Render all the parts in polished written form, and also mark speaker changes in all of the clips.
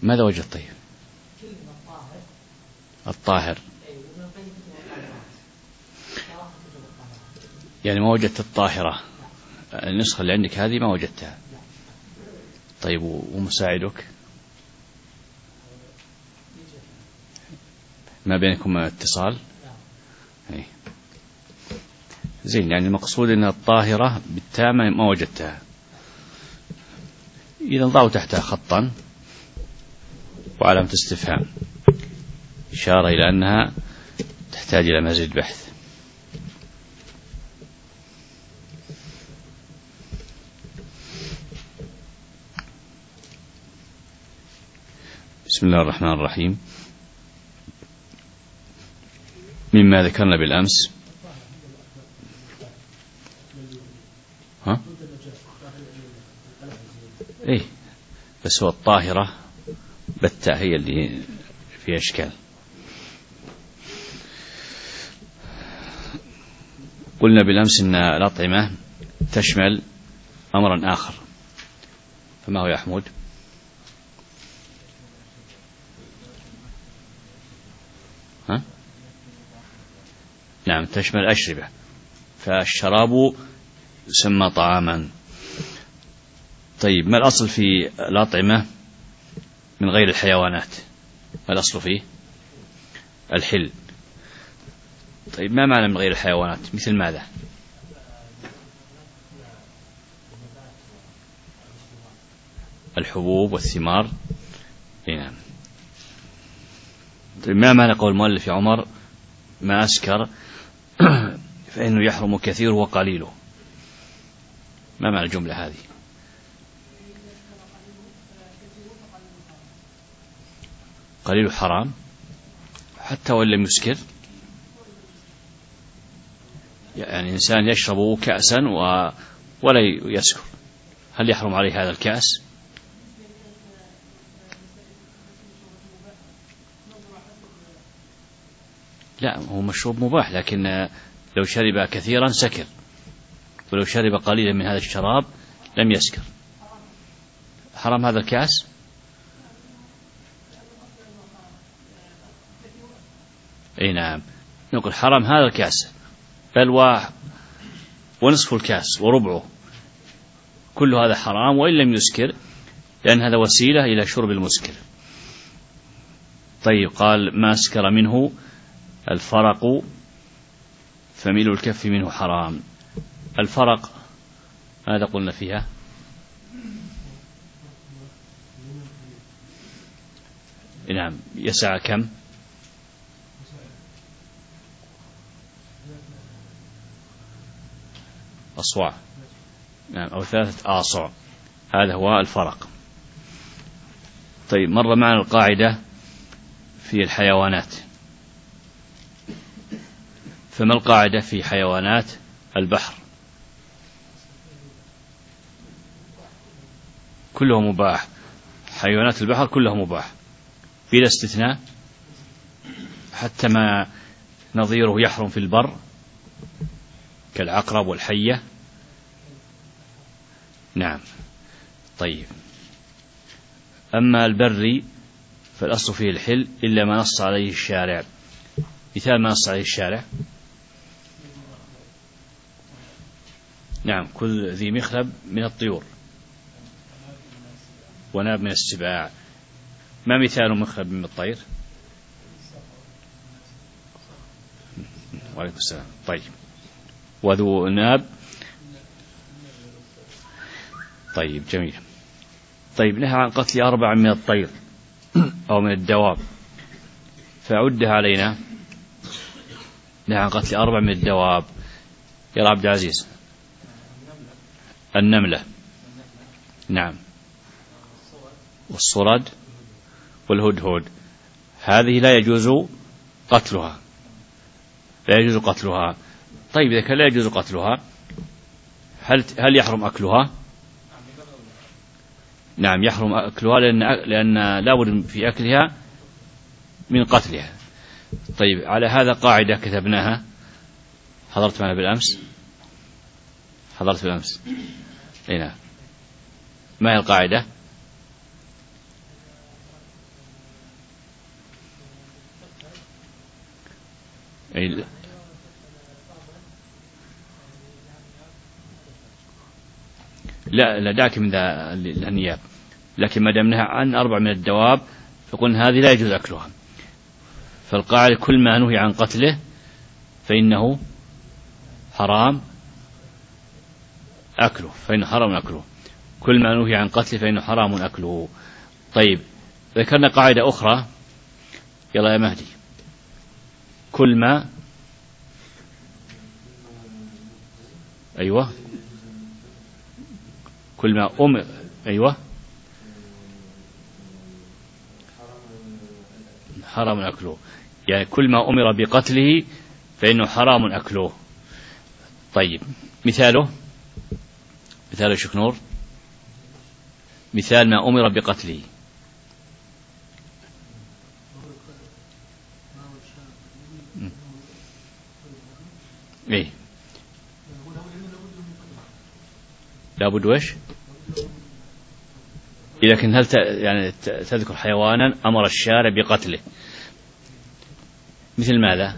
Speaker 1: ماذا وجدت طيب؟ الطاهر يعني ما وجدت الطاهرة، النسخة اللي عندك هذه ما وجدتها. طيب ومساعدك ما بينكم اتصال؟ أي. زين، يعني المقصود أن الطاهرة بالتاء ما وجدتها. إذا ضعوا تحتها خطا وعلامة استفهام إشارة إلى أنها تحتاج إلى مزيد بحث. بسم الله الرحمن الرحيم. مما ذكرنا بالأمس إيه، بس هو الطاهرة بالتاء هي اللي فيها إشكال. قلنا بالأمس أن الأطعمة تشمل أمرا آخر، فما هو يا حمود؟ نعم، تشمل الأشربة، فالشراب يسمى طعاما. طيب ما الأصل في الأطعمة من غير الحيوانات؟ ما الأصل فيه؟ الحل. طيب ما معنى من غير الحيوانات؟ مثل ماذا؟ الحبوب والثمار. نعم. طيب ما معنى قول المؤلف يا عمر ما أسكر فإنه يحرم كثيره وقليله؟ ما معنى الجملة هذه؟ قليل حرام حتى وإن لم يسكر، يعني إنسان يشرب كأسا ولا يسكر، هل يحرم عليه هذا الكأس؟ لا، هو مشروب مباح، لكن لو شرب كثيرا سكر، ولو شرب قليلا من هذا الشراب لم يسكر. حرام هذا الكأس؟ اي نعم، نقول حرام هذا الكأس، بل ونصف الكأس وربعه، كل هذا حرام وإن لم يسكر، لأن هذا وسيلة إلى شرب المسكر. طيب قال ما أسكر منه الفرق فميل الكف منه حرام. الفرق ماذا قلنا فيها؟ نعم، يسع كم؟ أصواع، نعم، أو 3 آصع، هذا هو الفرق. طيب مر معنا القاعدة في الحيوانات، فما القاعدة في حيوانات البحر؟ كله مباح، حيوانات البحر كله مباح بلا استثناء، حتى ما نظيره يحرم في البر كالعقرب والحية. نعم. طيب أما البري فالأصل فيه الحل إلا ما نص عليه الشارع. مثال ما نص عليه الشارع: نعم، كل ذي مخلب من الطيور وناب من السباع. ما مثال مخلب من الطير؟ وعليكم السلام. طيب وذو ناب. طيب جميل. طيب نهى عن قتل 4 من الطير أو من الدواب، فعدها علينا. نهى عن قتل 4 من الدواب يا عبد العزيز. النملة، نعم، والصرد والهدهد، هذه لا يجوز قتلها، لا يجوز قتلها. طيب إذا كان لا يجوز قتلها، هل يحرم أكلها؟ نعم يحرم أكلها، لأن لا بد في أكلها من قتلها. طيب على هذا قاعدة كتبناها، حضرت معنا بالأمس؟ حضرت بالأمس. هنا ما هي القاعدة؟ أي لا داك من النياب، لكن ما دام نهى عن 4 من الدواب فقلنا هذه لا يجوز أكلها. فالقاعدة كل ما نهي عن قتله فإنه حرام أكله، كل ما نهي عن قتله فإنه حرام أكله. طيب ذكرنا قاعدة أخرى، يلا يا مهدي. كل ما أيوة كل ما أيوة حرام أكله، يعني كل ما أمر بقتله فإنه حرام أكله. طيب مثاله شيخ نور، مثال ما أمر بقتله. إيه لابد وش؟ لكن هل يعني تذكر حيوانا أمر الشارع بقتله؟ مثل ماذا؟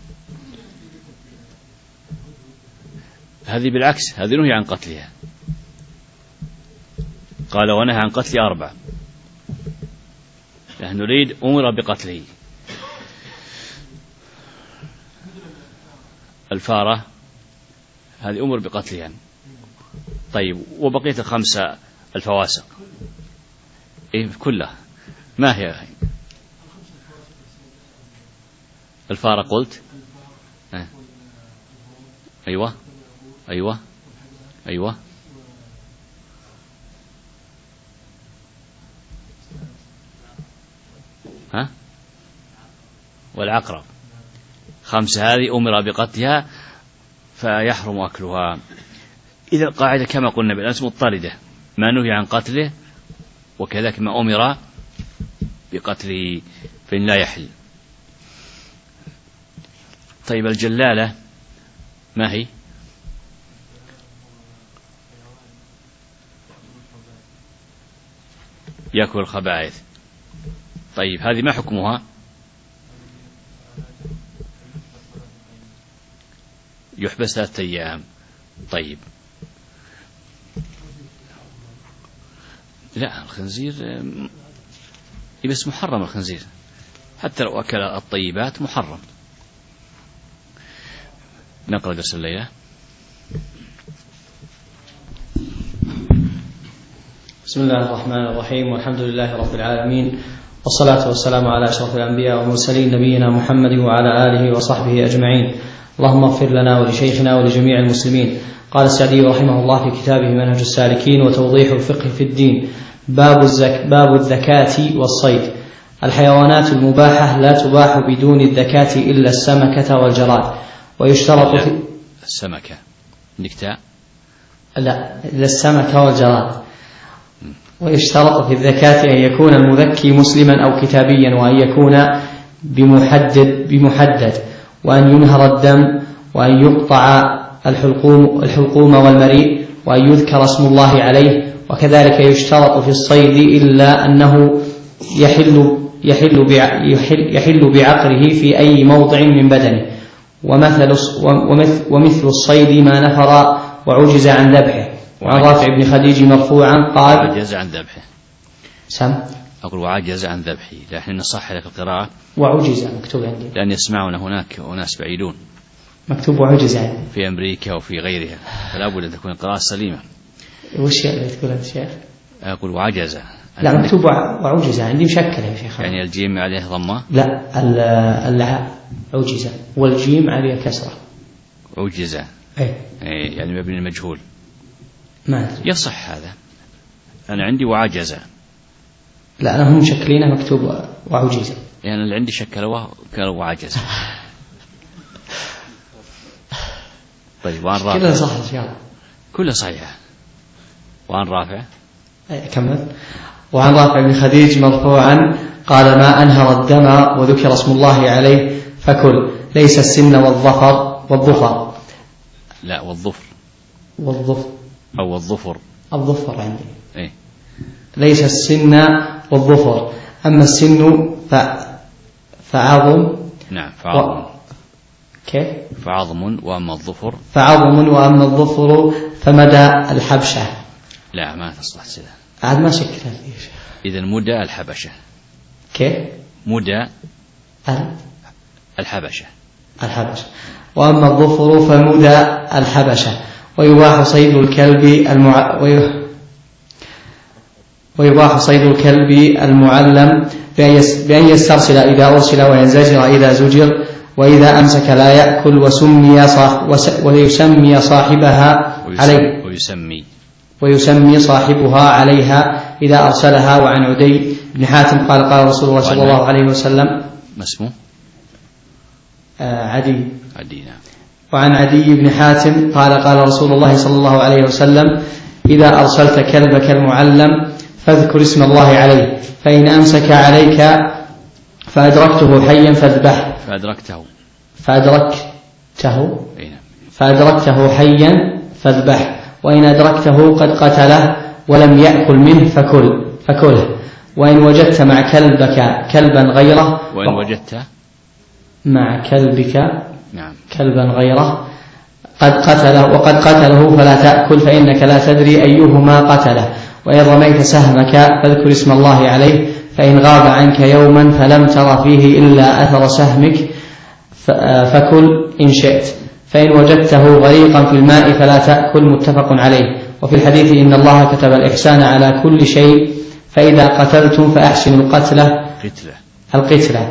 Speaker 1: هذه بالعكس، هذه نهي عن قتلها، قال ونهى عن قتل 4، نحن نريد أمر بقتله. الفارة هذه أمر بقتلها. طيب وبقية 5 الفواسق إيه كلها ما هي؟ الفارة قلت أيوة ها والعقرب، 5 هذه أمر بقتلها فيحرم أكلها. إذا القاعدة كما قلنا بالأمس مضطردة، ما نهي عن قتله وكذلك ما أمر بقتله فإن لا يحل. طيب الجلالة ما هي؟ يأكل الخبائث. طيب هذه ما حكمها؟ يحبس 3 أيام. طيب لا الخنزير بس محرم، الخنزير حتى لو أكل الطيبات محرم. نقرأ درس الليلة.
Speaker 2: بسم الله الرحمن الرحيم، والحمد لله رب العالمين، والصلاة والسلام على أشرف الأنبياء والمرسلين نبينا محمد وعلى آله وصحبه أجمعين. اللهم اغفر لنا ولشيخنا ولجميع المسلمين. قال السعدي رحمه الله في كتابه منهج السالكين وتوضيح الفقه في الدين: باب الذكاة والصيد. الحيوانات المباحة لا تباح بدون الذكاة إلا السمكة والجراد، ويشترط في
Speaker 1: السمكة نكتاء
Speaker 2: لا إلا السمكة والجراد. ويشترط في الذكاة أن يكون المذكي مسلما أو كتابيا، وأن يكون بمحدد، وأن ينهر الدم، وأن يقطع الحلقوم والمريء، وأن يذكر اسم الله عليه. وكذلك يشترط في الصيد إلا أنه يحل بعقره في أي موضع من بدنه. ومثل الصيد ما نفر وعجز عن ذبحه. وعن رافع بن خديج مرفوعا قال:
Speaker 1: وعجز عن ذبحه. أقول وعجز عن ذبحه، لكن نصح لك القراءة
Speaker 2: وعجز مكتوب عندي،
Speaker 1: لأن يسمعون هناك وناس بعيدون،
Speaker 2: مكتوب وعجز عندي
Speaker 1: في أمريكا وفي غيرها، فلا بد أن تكون القراءة سليمة.
Speaker 2: وش اللي تقول أنت شيخ؟
Speaker 1: أقول وعجز.
Speaker 2: لا مكتوب وعجز عندي مشكلة يا شيخ.
Speaker 1: يعني الجيم عليه ضمة؟
Speaker 2: لا العاء عجز والجيم عليه كسرة.
Speaker 1: عجز
Speaker 2: أي
Speaker 1: يعني مبني المجهول.
Speaker 2: ما أدري.
Speaker 1: يصح هذا. أنا عندي وعجز.
Speaker 2: لا أنا هم مشكلينه مكتوب وعجز.
Speaker 1: يعني اللي عندي شكله وعجز. طيب وعن رافع
Speaker 2: كله صح يا
Speaker 1: كله صحيح. وعن رافع
Speaker 2: كمل. وعن رافع بن خديج مرفوعا قال: ما أنهر الدم وذكر اسم الله عليه فكل، ليس السن والظفر.
Speaker 1: لا والظفر
Speaker 2: أو الظفر عندي.
Speaker 1: إيه؟
Speaker 2: ليس السن والظفر. أما السن فعظم.
Speaker 1: نعم فعظم.
Speaker 2: كيف؟
Speaker 1: فعظم وأما الظفر
Speaker 2: فعظم وأما الظفر فمدى الحبشة.
Speaker 1: لا ما تصلح سيدة،
Speaker 2: عاد ما شكل.
Speaker 1: إذا مدى الحبشة.
Speaker 2: كيف؟
Speaker 1: مدى الحبشة. وأما
Speaker 2: الظفر فمدى الحبشة. ويباح صيد الكلب المعلم بأن يسترسل إذا أرسل وينزجر إذا زجر، وإذا أمسك لا يأكل، ويسمي صاحبها عليه ويسمي صاحبها عليها إذا أرسلها. وعن عدي بن حاتم قال قال رسول الله صلى الله عليه وسلم
Speaker 1: ما اسمه؟
Speaker 2: عدي
Speaker 1: نعم.
Speaker 2: وعن عدي بن حاتم قال قال رسول الله صلى الله عليه وسلم إذا أرسلت كلبك المعلم فاذكر اسم الله عليه، فإن أمسك عليك فأدركته حيا فاذبحه. فأدركته حيا فاذبحه، وإن أدركته قد قتله ولم يأكل منه فكله. وإن وجدت مع كلبك كلبا غيره مع كلبك كلبا غيره وقد قتله فلا تأكل، فإنك لا تدري أيهما قتله. وإن رميت سهمك فاذكر اسم الله عليه، فإن غاب عنك يوما فلم تر فيه إلا أثر سهمك فكل إن شئت، فإن وجدته غريقا في الماء فلا تأكل. متفق عليه. وفي الحديث إن الله كتب الإحسان على كل شيء، فإذا قتلتم فأحسنوا القتلة،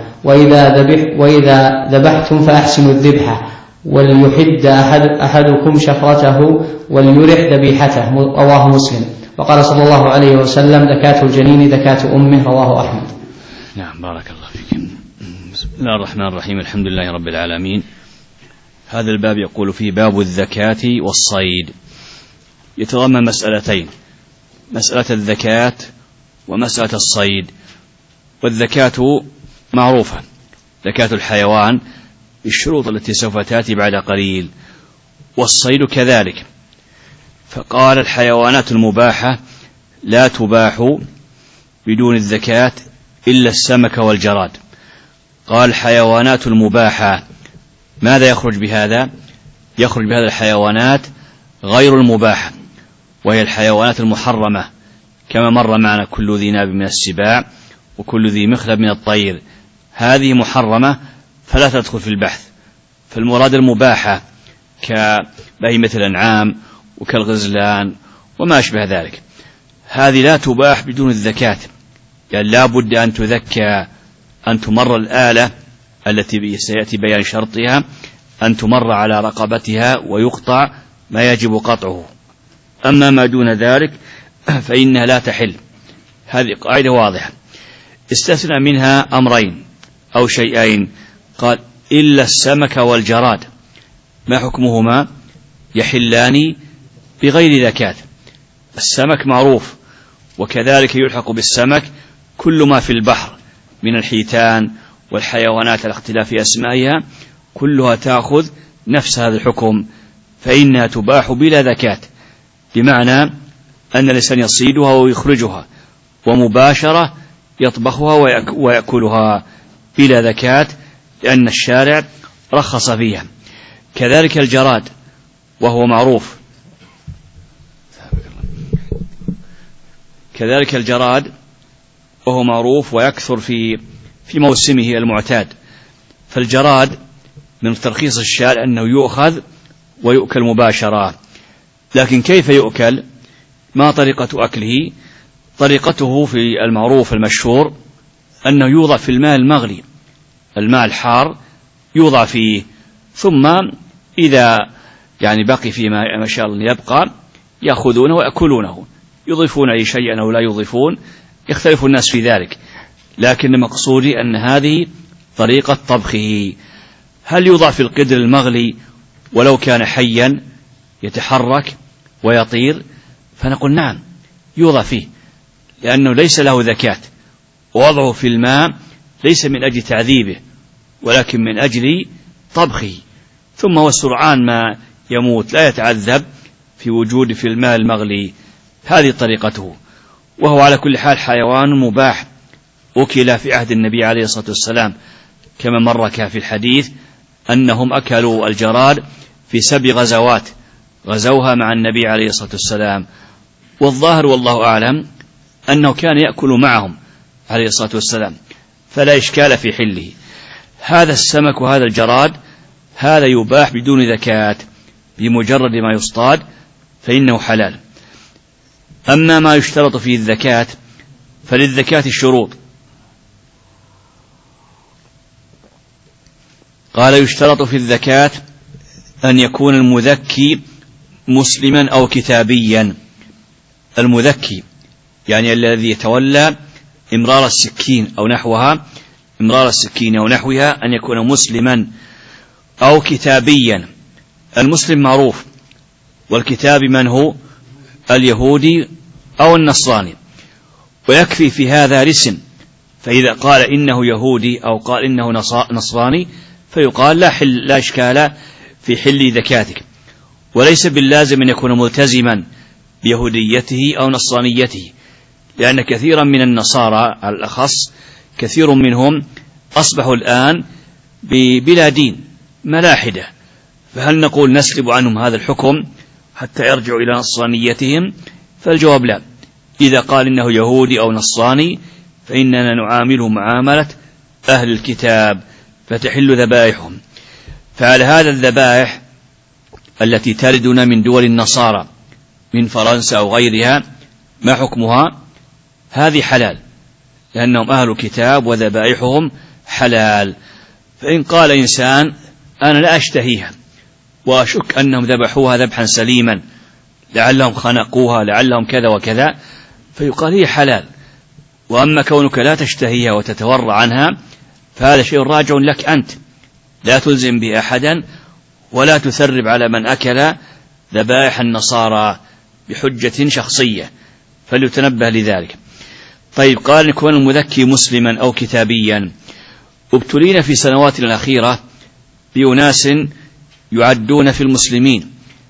Speaker 2: وإذا ذبحتم فأحسنوا الذبحة، وليحد أحدكم شفرته وليرح ذبيحته. رواه مسلم. وقال صلى الله عليه وسلم ذكاة الجنين ذكاة أمه. رواه أحمد.
Speaker 1: نعم بارك الله فيك. بسم الله الرحمن الرحيم. الحمد لله رب العالمين. هذا الباب يقول فيه باب الذكاة والصيد، يتضمن مسألتين: مسألة الذكاة ومسألة الصيد. والذكاة معروفة، زكاة الحيوان بالشروط التي سوف تأتي بعد قليل، والصيد كذلك. فقال الحيوانات المباحة لا تباح بدون الزكاة إلا السمك والجراد. قال الحيوانات المباحة، ماذا يخرج بهذا؟ يخرج بهذا الحيوانات غير المباحة، وهي الحيوانات المحرمة، كما مر معنا كل ذي ناب من السباع وكل ذي مخلب من الطير، هذه محرمة فلا تدخل في البحث. فالمراد المباحة كبهيمة الأنعام وكالغزلان وما أشبه ذلك، هذه لا تباح بدون الزكاة، يعني لا بد أن تذكى، أن تمر الآلة التي سيأتي بيان شرطها، أن تمر على رقبتها ويقطع ما يجب قطعه. أما ما دون ذلك فإنها لا تحل. هذه قاعدة واضحة. استثنى منها أمرين أو شيئين، قال إلا السمك والجراد. ما حكمهما؟ يحلان بغير زكاة. السمك معروف، وكذلك يلحق بالسمك كل ما في البحر من الحيتان والحيوانات على اختلاف أسمائها، كلها تأخذ نفس هذا الحكم، فإنها تباح بلا زكاة، بمعنى أن الإنسان يصيدها ويخرجها، ومباشرة يطبخها ويأكلها بلا زكاة، لأن الشارع رخص فيها. كذلك الجراد وهو معروف، ويكثر في موسمه المعتاد. فالجراد من ترخيص الشارع أنه يؤخذ ويؤكل مباشرة. لكن كيف يؤكل؟ ما طريقة أكله؟ طريقته في المعروف المشهور أنه يوضع في الماء المغلي، الماء الحار يوضع فيه، ثم إذا بقي فيما ما شاء الله يبقى يأخذونه ويأكلونه، يضيفون أي شيء أو لا يضيفون، يختلف الناس في ذلك. لكن مقصودي أن هذه طريقة طبخه. هل يوضع في القدر المغلي ولو كان حيا يتحرك ويطير؟ فنقول نعم يوضع فيه، لأنه ليس له زكاة، ووضعه في الماء ليس من أجل تعذيبه ولكن من أجل طبخه، ثم هو سرعان ما يموت لا يتعذب في وجود في الماء المغلي. هذه طريقته. وهو على كل حال حيوان مباح، أكل في عهد النبي عليه الصلاة والسلام كما مر في الحديث أنهم أكلوا الجراد في 7 غزوات غزوها مع النبي عليه الصلاة والسلام، والظاهر والله أعلم أنه كان يأكل معهم عليه الصلاة والسلام، فلا إشكال في حله. هذا السمك وهذا الجراد هذا يباح بدون زكاة، بمجرد ما يصطاد فإنه حلال. أما ما يشترط فيه الزكاة فللزكاة الشروط. قال: يشترط في الزكاة أن يكون المذكي مسلما أو كتابيا. المذكي يعني الذي يتولى إمرار السكين أو نحوها، إمرار السكين أو نحوها، أن يكون مسلما أو كتابيا. المسلم معروف، والكتاب من هو؟ اليهودي أو النصراني، ويكفي في هذا الاسم، فإذا قال إنه يهودي أو قال إنه نصراني فيقال لا إشكال في حل زكاتك، وليس باللازم أن يكون ملتزما بيهوديته أو نصرانيته، لأن كثيرا من النصارى على الأخص كثير منهم أصبحوا الآن بلا دين، ملاحدة، فهل نقول نسلب عنهم هذا الحكم حتى يرجعوا إلى نصرانيتهم؟ فالجواب لا. إذا قال إنه يهودي أو نصراني فإننا نعامله معاملة أهل الكتاب فتحل ذبائحهم. فعلى هذا الذبائح التي تردنا من دول النصارى من فرنسا أو غيرها ما حكمها؟ هذه حلال، لأنهم أهل كتاب وذبائحهم حلال. فإن قال إنسان أنا لا أشتهيها وأشك أنهم ذبحوها ذبحا سليما، لعلهم خنقوها، لعلهم كذا وكذا، فيقال هي حلال. وأما كونك لا تشتهيها وتتورع عنها فهذا شيء راجع لك أنت، لا تلزم به أحدا ولا تثرب على من أكل ذبائح النصارى بحجة شخصية، فليتنبه لذلك. طيب، قال يكون المذكي مسلما أو كتابيا. ابتلينا في سنواتنا الأخيرة بأناس يعدون في المسلمين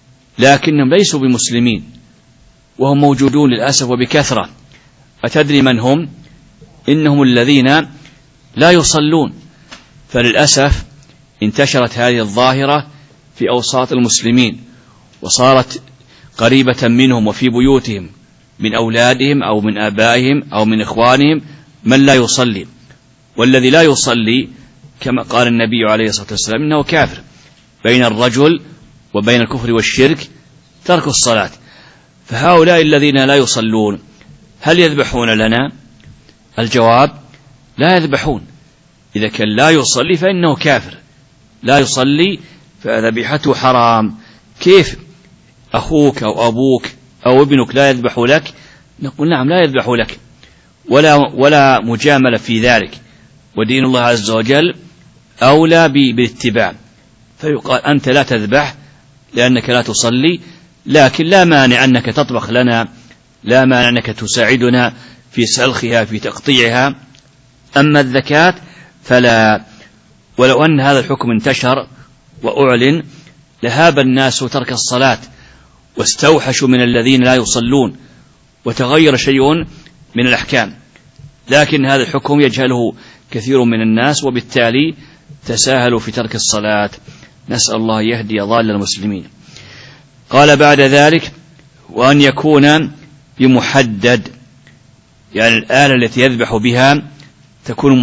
Speaker 1: لكنهم ليسوا بمسلمين، وهم موجودون للأسف وبكثرة. أتدري من هم؟ إنهم الذين لا يصلون. فللأسف انتشرت هذه الظاهرة في أوساط المسلمين، وصارت قريبة منهم وفي بيوتهم من أولادهم أو من آبائهم أو من إخوانهم من لا يصلي. والذي لا يصلي كما قال النبي عليه الصلاة والسلام إنه كافر. بين الرجل وبين الكفر والشرك ترك الصلاة. فهؤلاء الذين لا يصلون هل يذبحون لنا؟ الجواب: لا يذبحون. إذا كان لا يصلي فإنه كافر، لا يصلي فذبيحته حرام. كيف أخوك أو أبوك أو ابنك لا يذبح لك؟ نقول نعم لا يذبح لك، ولا مجاملة في ذلك، ودين الله عز وجل أولى بالاتباع. فيقال أنت لا تذبح لأنك لا تصلي، لكن لا مانع أنك تطبخ لنا، لا مانع أنك تساعدنا في سلخها في تقطيعها. أما الزكاة فلا. ولو أن هذا الحكم انتشر وأعلن لهاب الناس ترك الصلاة واستوحشوا من الذين لا يصلون وتغير شيء من الأحكام، لكن هذا الحكم يجهله كثير من الناس وبالتالي تساهلوا في ترك الصلاة. نسأل الله يهدي ضال المسلمين. قال بعد ذلك: وأن يكون بمحدد، يعني الآلة التي يذبح بها تكون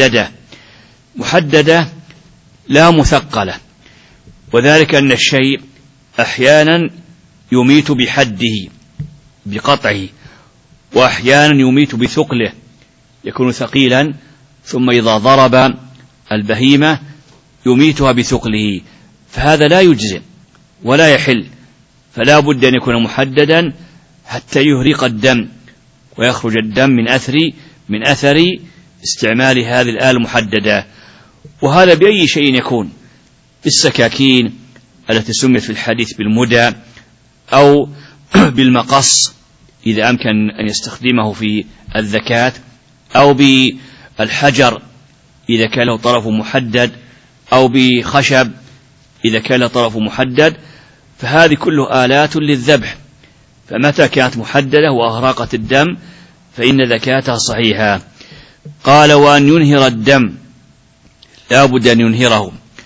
Speaker 1: محددة لا مثقلة، وذلك أن الشيء أحيانا يميت بحده بقطعه، وأحيانا يميت بثقله يكون ثقيلا، ثم إذا ضرب البهيمة يميتها بثقله، فهذا لا يجزئ ولا يحل، فلا بد أن يكون محددا حتى يهرق الدم ويخرج الدم من أثر استعمال هذه الآلة المحددة. وهذا بأي شيء يكون، بالسكاكين التي سميت في الحديث بالمدى، أو بالمقص إذا أمكن أن يستخدمه في الزكاة، أو بالحجر إذا كان له طرف محدد، أو بخشب إذا كان له طرف محدد، فهذه كله آلات للذبح. فمتى كانت محددة وأهراقت الدم فإن زكاتها صحيحة. قال: وأن ينهر الدم، لا بد أن ينهره،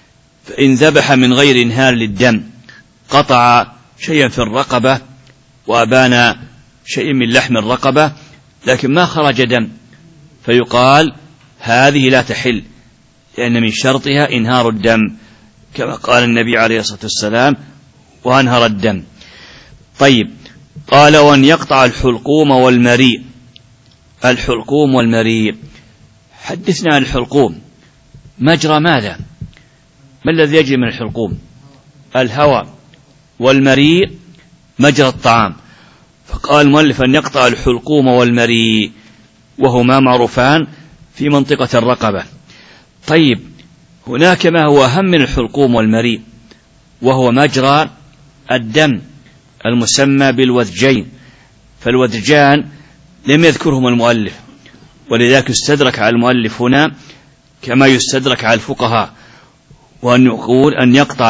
Speaker 1: فإن ذبح من غير إنهار للدم قطع شيئا في الرقبة وأبان شيء من لحم الرقبة لكن ما خرج دم، فيقال هذه لا تحل، لأن من شرطها إنهار الدم كما قال النبي عليه الصلاة والسلام وأنهر الدم. طيب، قال وأن يقطع الحلقوم والمريء. الحلقوم والمريء، حدثنا عن الحلقوم، مجرى ماذا؟ ما الذي يجري من الحلقوم؟ الهواء، والمريء مجرى الطعام. فقال المؤلف أن يقطع الحلقوم والمريء وهما معروفان في منطقة الرقبة. طيب، هناك ما هو أهم من الحلقوم والمريء وهو مجرى الدم المسمى بالوذجين، فالوذجان لم يذكرهم المؤلف، ولذلك يستدرك على المؤلف هنا كما يستدرك على الفقهاء، وأن يقول أن يقطع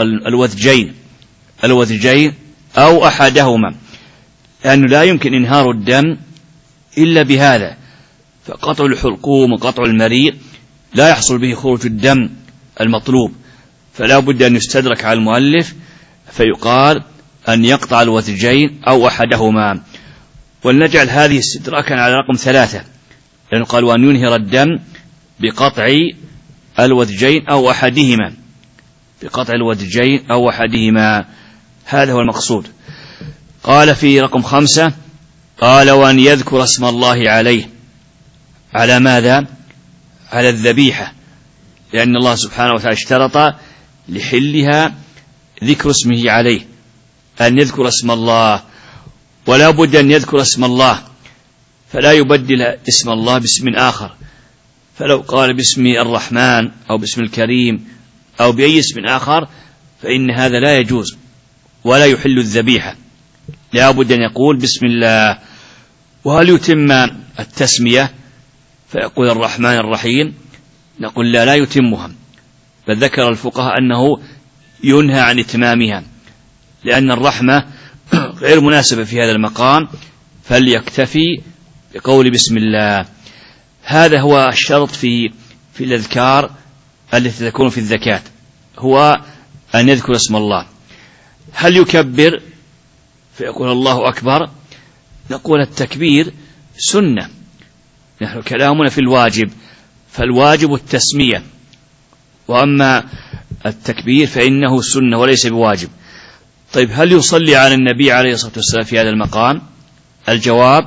Speaker 1: الوذجين أو أحدهما، لأنه لا يمكن إنهار الدم إلا بهذا، فقطع الحلقوم وقطع المريء لا يحصل به خروج الدم المطلوب، فلا بد أن يستدرك على المؤلف فيقال أن يقطع الوذجين أو أحدهما. ولنجعل هذه استدراكا على رقم 3، لأنه قال وأن ينهر الدم بقطع الوذجين أو أحدهما، بقطع الوذجين أو أحدهما، هذا هو المقصود. قال في رقم 5 قال وأن يذكر اسم الله عليه. على ماذا؟ على الذبيحة، لأن الله سبحانه وتعالى اشترط لحلها ذكر اسمه عليه، أن يذكر اسم الله، ولا بد أن يذكر اسم الله، فلا يبدل اسم الله باسم آخر، فلو قال باسم الرحمن أو باسم الكريم أو بأي اسم آخر فإن هذا لا يجوز ولا يحل الذبيحة، لا بد أن يقول بسم الله. وهل يتم التسمية فيقول الرحمن الرحيم؟ نقول لا يتمها، بل ذكر الفقهاء أنه ينهى عن إتمامها، لأن الرحمة غير مناسبة في هذا المقام، فليكتفي بقول بسم الله. هذا هو الشرط في الأذكار التي تكون في الزكاة، هو أن يذكر اسم الله. هل يكبر فيقول الله أكبر؟ نقول التكبير سنة، نحن كلامنا في الواجب، فالواجب التسمية، وأما التكبير فإنه سنة وليس بواجب. طيب، هل يصلي على النبي عليه الصلاة والسلام في هذا المقام؟ الجواب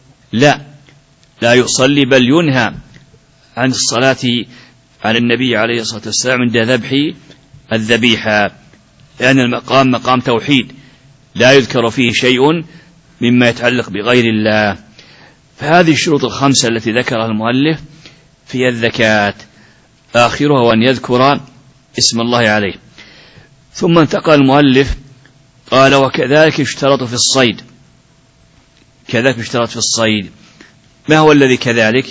Speaker 1: لا يصلي، بل ينهى عن الصلاة على النبي عليه الصلاة والسلام عند ذبح الذبيحة، لأن المقام مقام توحيد لا يذكر فيه شيء مما يتعلق بغير الله. فهذه الشروط الخمسة التي ذكرها المؤلف في الزكاة، آخرها وأن يذكر اسم الله عليه. ثم انتقل المؤلف قال وكذلك يشترط في الصيد. كذلك يشترط في الصيد، ما هو الذي كذلك؟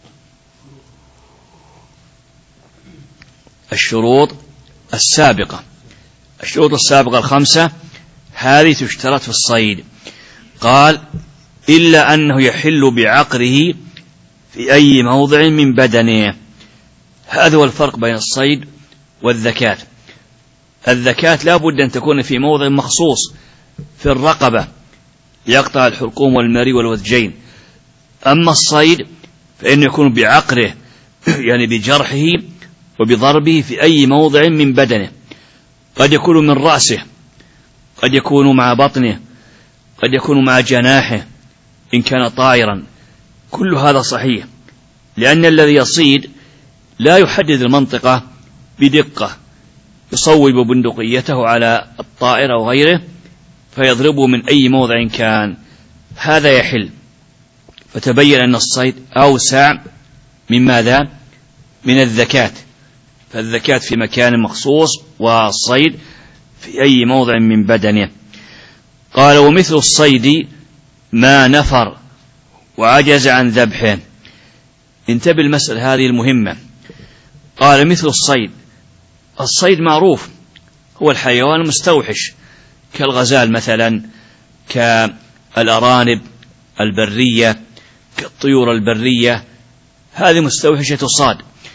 Speaker 1: الشروط السابقة الخمسة هذه تشترط في الصيد. قال إلا أنه يحل بعقره في أي موضع من بدنه. هذا هو الفرق بين الصيد والذكاة. الذكاة لا بد أن تكون في موضع مخصوص في الرقبة يقطع الحلقوم والمري والوذجين، أما الصيد فإنه يكون بعقره يعني بجرحه وبضربه في أي موضع من بدنه، قد يكون من رأسه، قد يكون مع بطنه، قد يكون مع جناحه إن كان طائرا، كل هذا صحيح، لأن الذي يصيد لا يحدد المنطقة بدقة، يصوب بندقيته على الطائر أو غيره فيضربه من أي موضع كان، هذا يحل. فتبين أن الصيد أوسع من ماذا؟ من الذكاة، فالذكاة في مكان مخصوص والصيد في أي موضع من بدنه. قال ومثل الصيد ما نفر وعجز عن ذبحه. انتبه المسألة هذه المهمة. قال مثل الصيد معروف هو الحيوان المستوحش كالغزال مثلا، كالأرانب البرية، كالطيور البرية، هذه مستوحشة تصاد،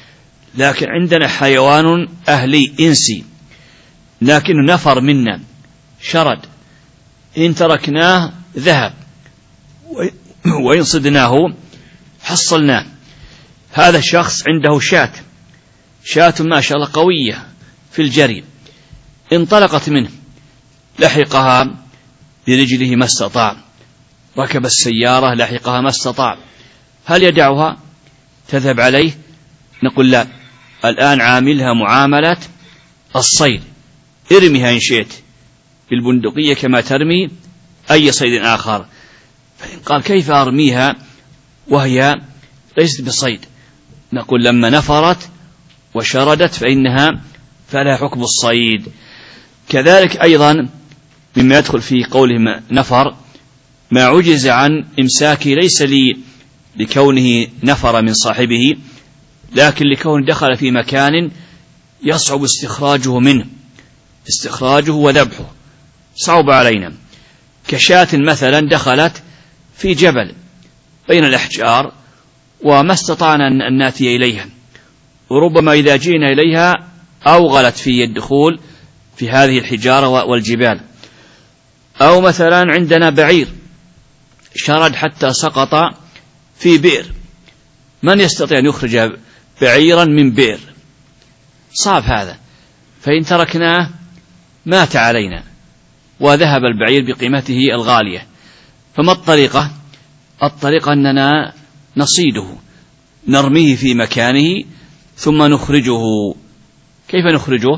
Speaker 1: لكن عندنا حيوان أهلي إنسي لكنه نفر منا شرد، إن تركناه ذهب وإن صدناه حصلناه. هذا الشخص عنده شاة ما شاء الله قوية في الجري، انطلقت منه لحقها برجله ما استطاع، ركب السيارة لحقها ما استطاع، هل يدعها تذهب عليه؟ نقول لا، الآن عاملها معاملة الصيد، ارميها إن شئت بالبندقية كما ترمي أي صيد آخر. فإن قال كيف أرميها وهي ليست بصيد؟ نقول لما نفرت وشردت فلها حكم الصيد. كذلك أيضا مما يدخل في قوله نفر ما عجز عن إمساكه، ليس لكونه نفر من صاحبه، لكن لكونه دخل في مكان يصعب استخراجه منه، استخراجه وذبحه صعب علينا، كشاة مثلا دخلت في جبل بين الأحجار وما استطعنا أن نأتي إليها، وربما إذا جئنا إليها أوغلت في الدخول في هذه الحجارة والجبال. أو مثلا عندنا بعير شرد حتى سقط في بئر، من يستطيع أن يخرج بعيرا من بئر؟ صعب هذا، فإن تركناه مات علينا وذهب البعير بقيمته الغالية. فما الطريقة؟ الطريقة أننا نصيده، نرميه في مكانه ثم نخرجه. كيف نخرجه؟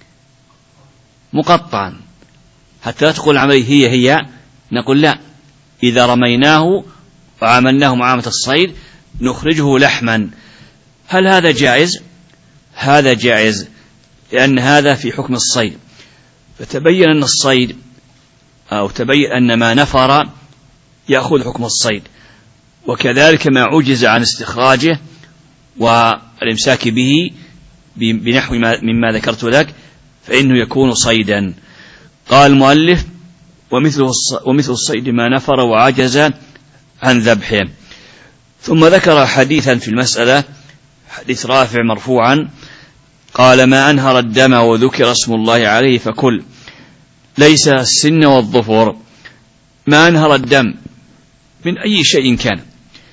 Speaker 1: مقطعا، حتى لا تقول العملية هي نقول لا، إذا رميناه وعملناه معاملة الصيد نخرجه لحما. هل هذا جائز؟ هذا جائز، لأن هذا في حكم الصيد. فتبين أن الصيد أو تبين أن ما نفر يأخذ حكم الصيد، وكذلك ما عجز عن استخراجه والإمساك به بنحو مما ذكرت لك فإنه يكون صيدا. قال المؤلف ومثل الصيد ما نفر وعجز عن ذبحه. ثم ذكر حديثا في المسألة، حديث رافع مرفوعا قال ما أنهر الدم وذكر اسم الله عليه فكل، ليس السن والظفر. ما أنهر الدم من أي شيء كان،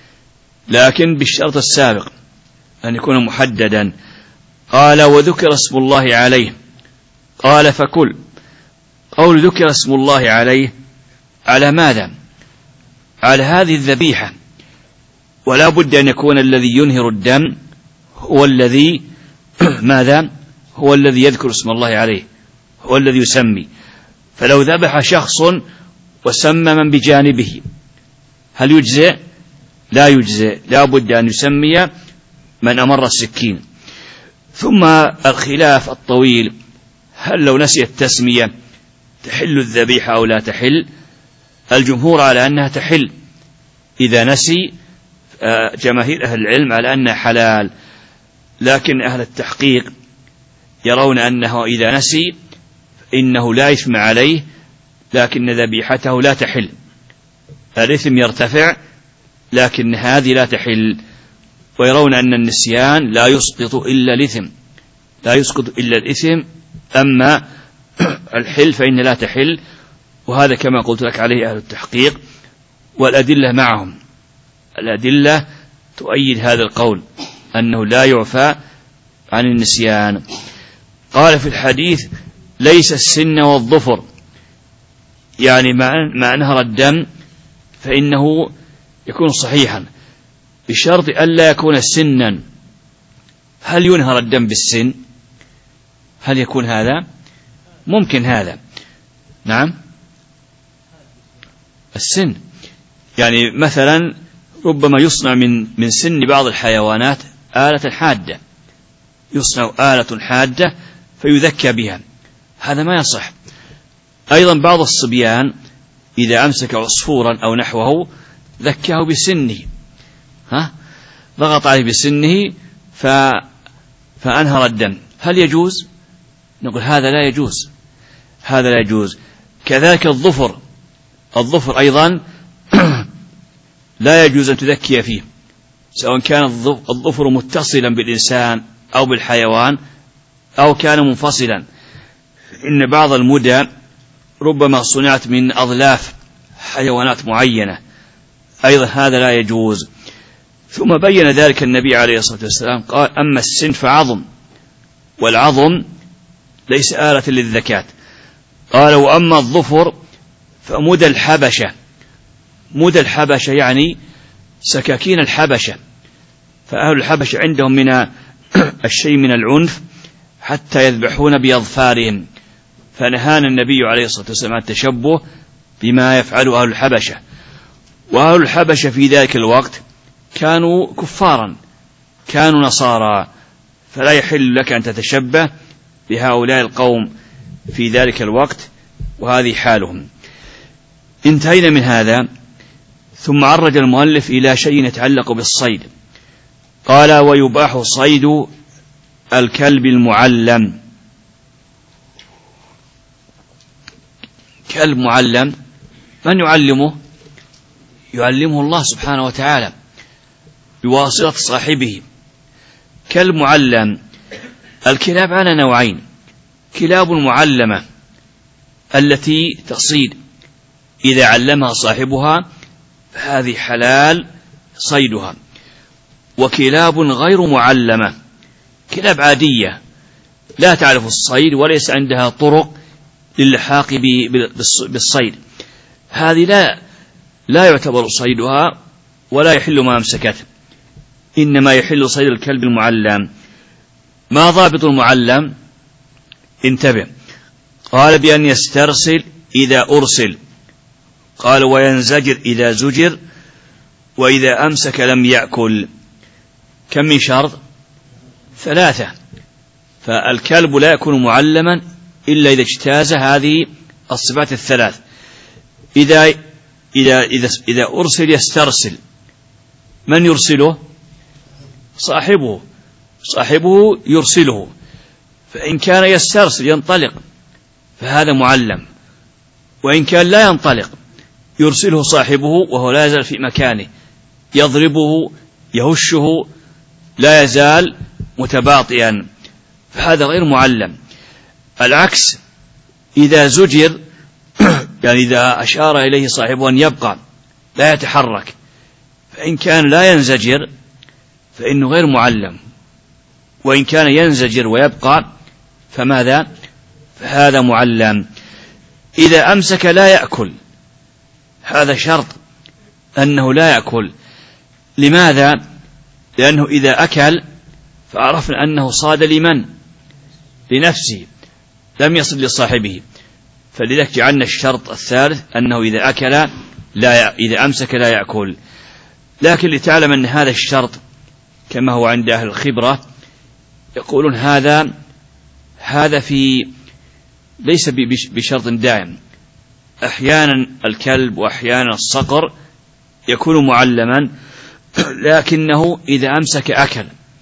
Speaker 1: لكن بالشرط السابق أن يكون محددا. قال وذكر اسم الله عليه، قال فكل. قول ذكر اسم الله عليه على ماذا؟ على هذه الذبيحة، ولا بد أن يكون الذي ينهر الدم هو الذي ماذا؟ هو الذي يذكر اسم الله عليه، هو الذي يسمي. فلو ذبح شخص وسمى من بجانبه هل يجزئ؟ لا يجزئ، لا بد أن يسمي من أمر السكين. ثم الخلاف الطويل، هل لو نسي التسمية تحل الذبيحة أو لا تحل؟ الجمهور على أنها تحل إذا نسي، جماهير أهل العلم على أنها حلال، لكن أهل التحقيق يرون أنه إذا نسي إنه لا إثم عليه، لكن ذبيحته لا تحل، الإثم يرتفع لكن هذه لا تحل. ويرون أن النسيان لا يسقط إلا الإثم، لا يسقط إلا الإثم، أما الحل فإن لا تحل. وهذا كما قلت لك عليه أهل التحقيق، والأدلة معهم، الأدلة تؤيد هذا القول أنه لا يعفى عن النسيان. قال في الحديث ليس السن والظفر، يعني ما أنهر الدم فإنه يكون صحيحا بشرط ألا يكون سنا. هل ينهر الدم بالسن؟ هل يكون هذا؟ ممكن هذا، نعم السن، يعني مثلا ربما يصنع من سن بعض الحيوانات آلة حادة، يصنع آلة حادة فيذكى بها، هذا ما يصح. أيضا بعض الصبيان إذا أمسك عصفورا أو نحوه ذكاه بسنه، ضغط عليه بسنه فأنهر الدم، هل يجوز؟ نقول هذا لا يجوز، هذا لا يجوز. كذلك الظفر أيضا لا يجوز أن تذكي فيه، سواء كان الظفر متصلا بالإنسان أو بالحيوان أو كان منفصلا. إن بعض المدى ربما صنعت من أظلاف حيوانات معينة، أيضا هذا لا يجوز. ثم بين ذلك النبي عليه الصلاة والسلام قال: أما السن فعظم، والعظم ليس آلة للذكاة. قال: وأما الظفر فمدى الحبشة. مدى الحبشة يعني سكاكين الحبشة، فأهل الحبشة عندهم من الشيء من العنف حتى يذبحون بأظفارهم، فنهانا النبي عليه الصلاة والسلام عن التشبه بما يفعله أهل الحبشة. وأهل الحبشة في ذلك الوقت كانوا كفارا، كانوا نصارى، فلا يحل لك أن تتشبه بهؤلاء القوم في ذلك الوقت، وهذه حالهم. انتهينا من هذا. ثم عرج المؤلف إلى شيء يتعلق بالصيد. قال: ويباح صيد الكلب المعلم. كلب معلم، من يعلمه؟ يعلمه الله سبحانه وتعالى بواسطة صاحبه. كلب معلم. الكلاب على نوعين: كلاب معلمة التي تصيد إذا علمها صاحبها فهذه حلال صيدها، وكلاب غير معلمة، كلاب عادية لا تعرف الصيد وليس عندها طرق للحاق بالصيد، هذه لا يعتبر صيدها ولا يحل ما أمسكته، إنما يحل صيد الكلب المعلم. ما ضابط المعلم؟ انتبه. قال: بأن يسترسل إذا أرسل. قال: وينزجر إذا زجر، وإذا أمسك لم يأكل. كم من شرط؟ 3. فالكلب لا يكون معلما إلا إذا اجتاز هذه الصفات 3. إذا أرسل يسترسل، من يرسله؟ صاحبه يرسله، فإن كان يسترسل ينطلق فهذا معلم، وإن كان لا ينطلق يرسله صاحبه وهو لا يزال في مكانه، يضربه يهشه، لا يزال متباطئا، فهذا غير معلم. العكس، إذا زجر يعني إذا أشار إليه صاحبه أن يبقى لا يتحرك، فإن كان لا ينزجر فإنه غير معلم، وإن كان ينزجر ويبقى فماذا؟ فهذا معلم. إذا أمسك لا يأكل، هذا شرط أنه لا يأكل. لماذا؟ لأنه إذا أكل فعرفنا أنه صاد لمن؟ لنفسه، لم يصد لصاحبه، فلذلك جعلنا الشرط الثالث أنه إذا أكل إذا أمسك لا يأكل. لكن لتعلم أن هذا الشرط كما هو عند أهل الخبرة يقولون هذا ليس بشرط دائم، أحيانا الكلب وأحيانا الصقر يكون معلما، لكنه إذا أمسك أكل،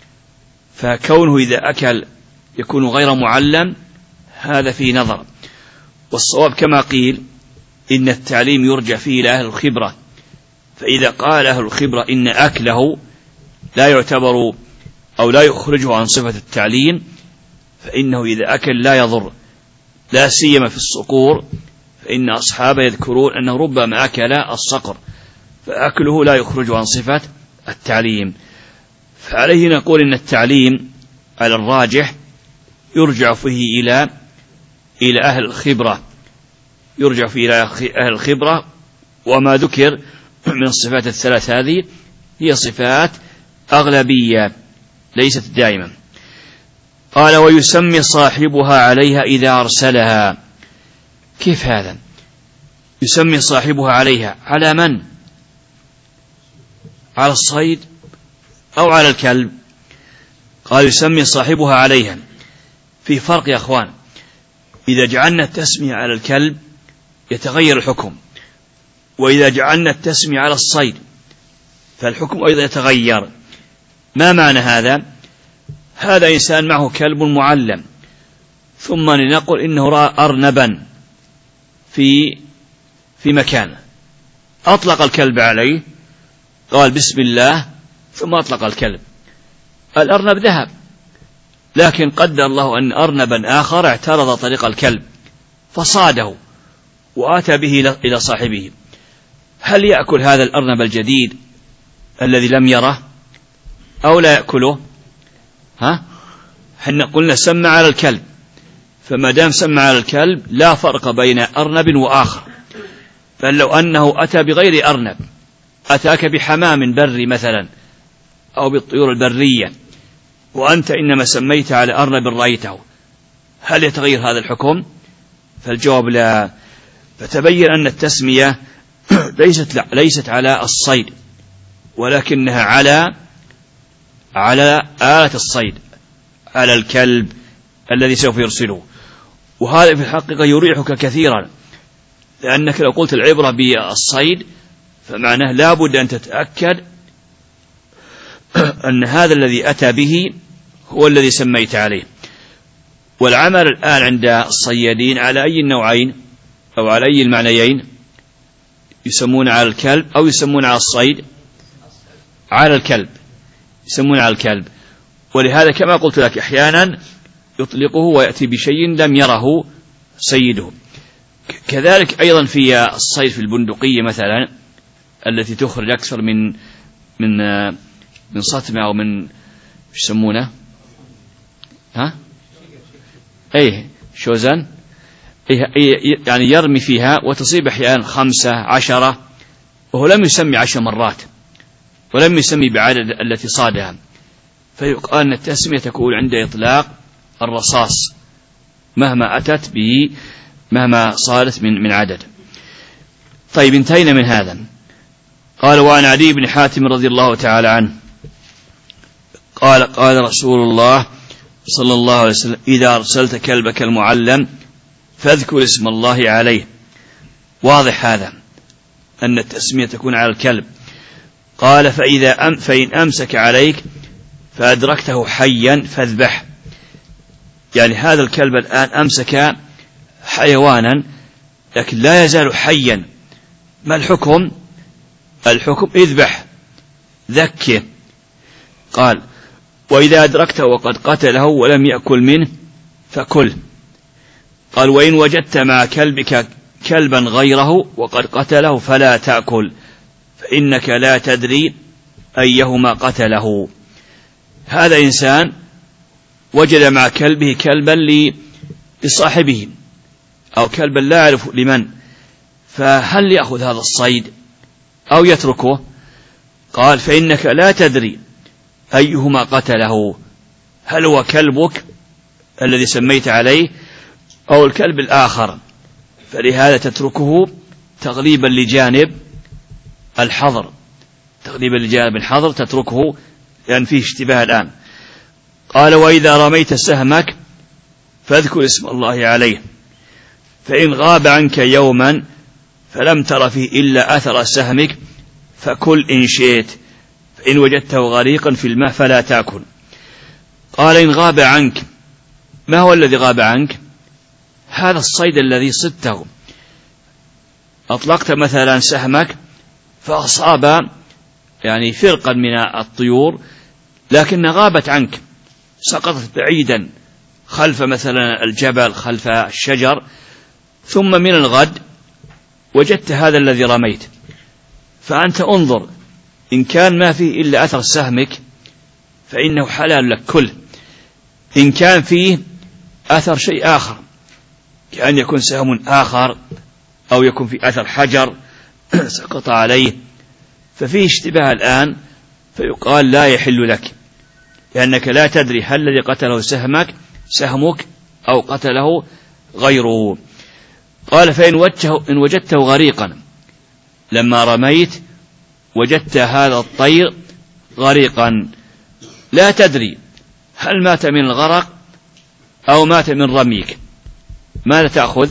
Speaker 1: فكونه إذا أكل يكون غير معلم، هذا فيه نظر. والصواب كما قيل إن التعليم يرجع فيه إلى أهل الخبرة، فإذا قال أهل الخبرة إن أكله لا يعتبر أو لا يخرجه عن صفة التعليم، فإنه إذا أكل لا يضر، لا سيما في الصقور، فإن أصحابه يذكرون أنه ربما أكل الصقر فأكله لا يخرج عن صفة التعليم. فعليه نقول إن التعليم على الراجح يرجع فيه إلى أهل الخبرة، يرجع فيه إلى أهل الخبرة. وما ذكر من الصفات الثلاث هذه هي صفات أغلبية ليست دائما. قال: ويسمي صاحبها عليها إذا أرسلها. كيف هذا؟ يسمي صاحبها عليها على من؟ على الصيد أو على الكلب؟ قال: يسمي صاحبها عليها. في فرق يا أخوان، إذا جعلنا التسمية على الكلب يتغير الحكم، وإذا جعلنا التسمية على الصيد فالحكم أيضا يتغير. ما معنى هذا؟ هذا إنسان معه كلب معلم، ثم لنقل إنه رأى أرنبا في مكان، أطلق الكلب عليه، قال بسم الله، ثم أطلق الكلب، الأرنب ذهب، لكن قدر الله أن أرنبا آخر اعترض طريق الكلب فصاده وآتى به إلى صاحبه، هل يأكل هذا الأرنب الجديد الذي لم يره أو لا يأكله؟ حنا قلنا سمى على الكلب، فما دام سمى على الكلب لا فرق بين أرنب وآخر. بل لو أنه أتى بغير أرنب، أتاك بحمام بري مثلا أو بالطيور البرية، وأنت إنما سميت على أرنب رأيته، هل يتغير هذا الحكم؟ فالجواب لا. فتبين أن التسمية ليست على الصيد، ولكنها على آلة الصيد، على الكلب الذي سوف يرسله. وهذا في الحقيقة يريحك كثيرا، لأنك لو قلت العبرة بالصيد فمعناه لا بد أن تتأكد أن هذا الذي أتى به هو الذي سميت عليه. والعمل الآن عند الصيادين على أي النوعين أو على أي المعنيين؟ يسمون على الكلب أو يسمون على الصيد؟ على الكلب، يسمون على الكلب. ولهذا كما قلت لك أحيانا يطلقه ويأتي بشيء لم يره سيده. كذلك أيضا في الصيد في البندقية مثلا التي تخرج أكثر من صتمة أو من يسمونه شوزن، يعني يرمي فيها وتصيب أحيانا 5 10، وهو لم يسمي 10 مرات ولم يسمي بعدد التي صادها، فيقال أن التسمية تكون عند إطلاق الرصاص مهما أتت به، مهما صارت من عدد. طيب انتهينا من هذا. قال: وعن علي بن حاتم رضي الله تعالى عنه قال رسول الله صلى الله عليه وسلم: إذا أرسلت كلبك المعلم فاذكر اسم الله عليه. واضح هذا أن التسمية تكون على الكلب. قال: فإن أمسك عليك فأدركته حيا فاذبح. يعني هذا الكلب الآن أمسك حيوانا لكن لا يزال حيا، ما الحكم؟ الحكم اذبح، ذكه. قال: وإذا أدركته وقد قتله ولم يأكل منه فكل. قال: وإن وجدت مع كلبك كلبا غيره وقد قتله فلا تأكل، فإنك لا تدري أيهما قتله. هذا إنسان وجد مع كلبه كلبا لصاحبه أو كلبا لا يعرف لمن، فهل يأخذ هذا الصيد أو يتركه؟ قال: فإنك لا تدري أيهما قتله، هل هو كلبك الذي سميت عليه أو الكلب الآخر، فلهذا تتركه تغليبا لجانب الحظر، تغليبا لجانب الحظر تتركه لأن فيه اشتباه الآن. قال: وإذا رميت سهمك فاذكر اسم الله عليه، فإن غاب عنك يوما فلم تر فيه إلا أثر سهمك فكل إن شئت، فإن وجدته غريقا في الماء فلا تأكل. قال: إن غاب عنك، ما هو الذي غاب عنك؟ هذا الصيد الذي صدته، أطلقت مثلا سهمك فأصاب يعني فرقا من الطيور لكن غابت عنك، سقطت بعيدا خلف مثلا الجبل، خلف الشجر، ثم من الغد وجدت هذا الذي رميت، فأنت انظر، إن كان ما فيه إلا أثر سهمك فإنه حلال لك كل. إن كان فيه أثر شيء آخر كأن يكون سهم آخر أو يكون في أثر حجر سقط عليه ففيه اشتباه الآن، فيقال لا يحل لك، لأنك لا تدري هل الذي قتله سهمك أو قتله غيره. قال: فإن وجدته غريقا، لما رميت وجدت هذا الطير غريقا لا تدري هل مات من الغرق أو مات من رميك، ماذا تأخذ؟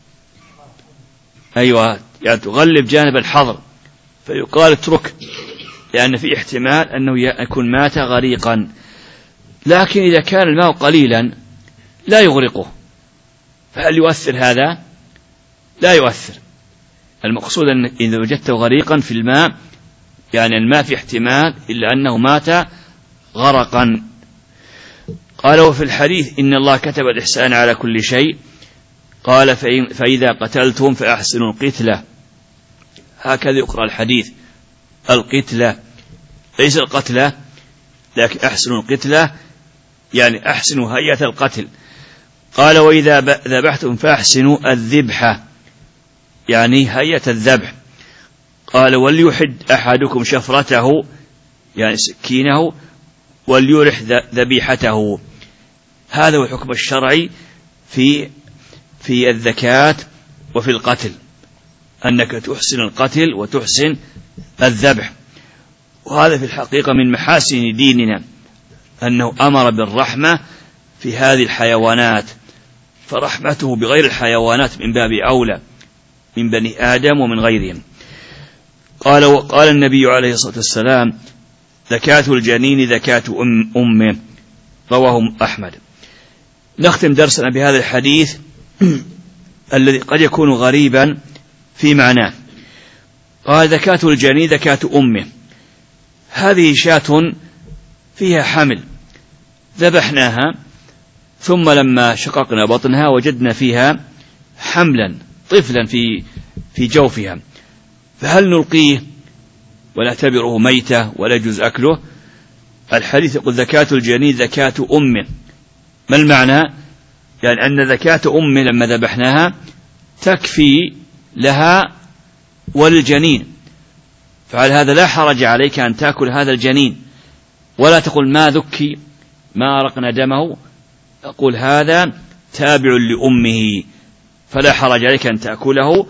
Speaker 1: أيوة، يعني تغلب جانب الحظر، فيقال اترك، لأن في احتمال أنه يكون مات غريقا. لكن إذا كان الماء قليلا لا يغرقه، فهل يؤثر هذا؟ لا يؤثر. المقصود أن إذا وجدته غريقا في الماء يعني الماء في احتمال إلا أنه مات غرقا. قال وفي الحديث إن الله كتب الإحسان على كل شيء. قال فإذا قتلتم فأحسنوا القتلة. هكذا يقرأ الحديث، القتلة ليس القتلة، لكن أحسنوا القتلة يعني أحسنوا هيئة القتل. قال وإذا ذبحتم فأحسنوا الذبحة يعني هيئة الذبح. قال وليحد أحدكم شفرته يعني سكينه وليرح ذبيحته. هذا هو الحكم الشرعي في الذكاة وفي القتل، أنك تحسن القتل وتحسن الذبح. وهذا في الحقيقة من محاسن ديننا، أنه أمر بالرحمة في هذه الحيوانات، فرحمته بغير الحيوانات من باب أولى من بني آدم ومن غيرهم. قال النبي عليه الصلاة والسلام زكاة الجنين زكاة أمه، رواه أحمد. نختم درسنا بهذا الحديث الذي قد يكون غريبا في معناه. قال زكاة الجنين زكاة أمه، هذه شاة فيها حمل ذبحناها ثم لما شققنا بطنها وجدنا فيها حملا طفلا في جوفها، فهل نلقيه ونعتبره ميتة ولا يجوز أكله؟ الحديث يقول زكاة الجنين زكاة أمه. ما المعنى؟ يعني أن زكاة أمه لما ذبحناها تكفي لها وللجنين، فعلى هذا لا حرج عليك أن تأكل هذا الجنين، ولا تقول ما ذكي ما أرقنا دمه، أقول هذا تابع لأمه، فلا حرج عليك أن تأكله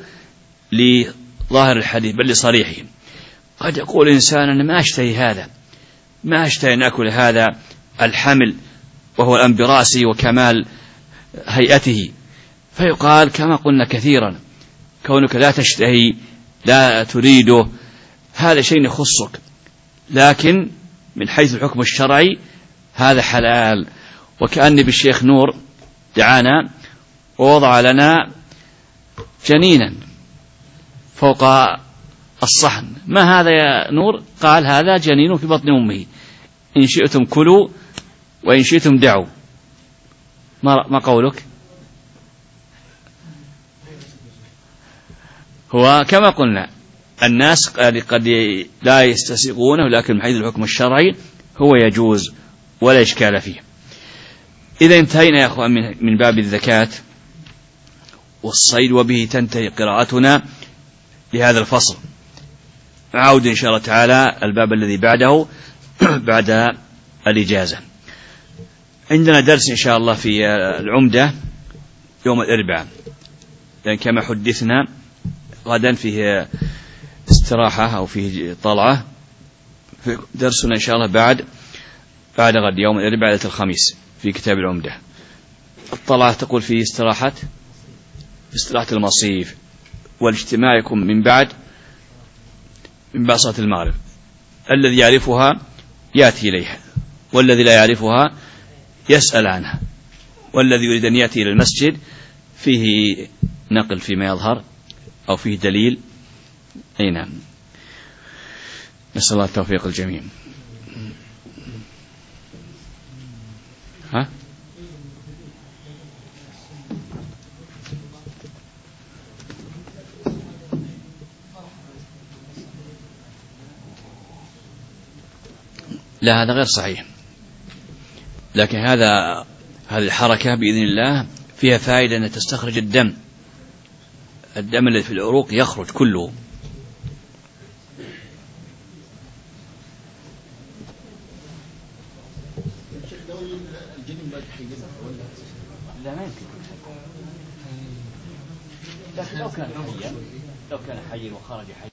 Speaker 1: لظاهر الحديث بل لصريحه. قد يقول إنسان أنا ما أشتهي هذا، ما أشتهي أن أكل هذا الحمل وهو الآن برأسه وكمال هيئته، فيقال كما قلنا كثيرا كونك لا تشتهي لا تريده هذا شيء يخصك، لكن من حيث الحكم الشرعي هذا حلال. وكأن بالشيخ نور دعانا ووضع لنا جنينا فوق الصحن، ما هذا يا نور؟ قال هذا جنين في بطن أمه، إن شئتم كلوا وإن شئتم دعوا. ما قولك؟ هو كما قلنا الناس قد لا يستسيغونه، لكن من حيث الحكم الشرعي هو يجوز ولا إشكال فيه. إذا انتهينا يا أخوان من باب الزكاة والصيد، وبه تنتهي قراءتنا لهذا الفصل. نعود إن شاء الله تعالى الباب الذي بعده بعد الإجازة. عندنا درس إن شاء الله في العمدة يوم الأربعاء، لأن كما حدثنا غدا فيه استراحة أو فيه طلعة، في درسنا إن شاء الله بعد غد يوم الأربعاء ليلة الخميس في كتاب العمدة. الطلعة تقول فيه استراحة المصيف، والاجتماع يكون من بعد صلاة المغرب. الذي يعرفها يأتي إليها، والذي لا يعرفها يسأل عنها، والذي يريد أن يأتي إلى المسجد فيه نقل فيما يظهر أو فيه دليل. أي نعم. نسأل الله التوفيق الجميع. لا هذا غير صحيح، لكن هذه الحركة بإذن الله فيها فائدة أن تستخرج الدم الذي في العروق يخرج كله. لا ما يمكن، لكن لو كان حيا وخرج حيا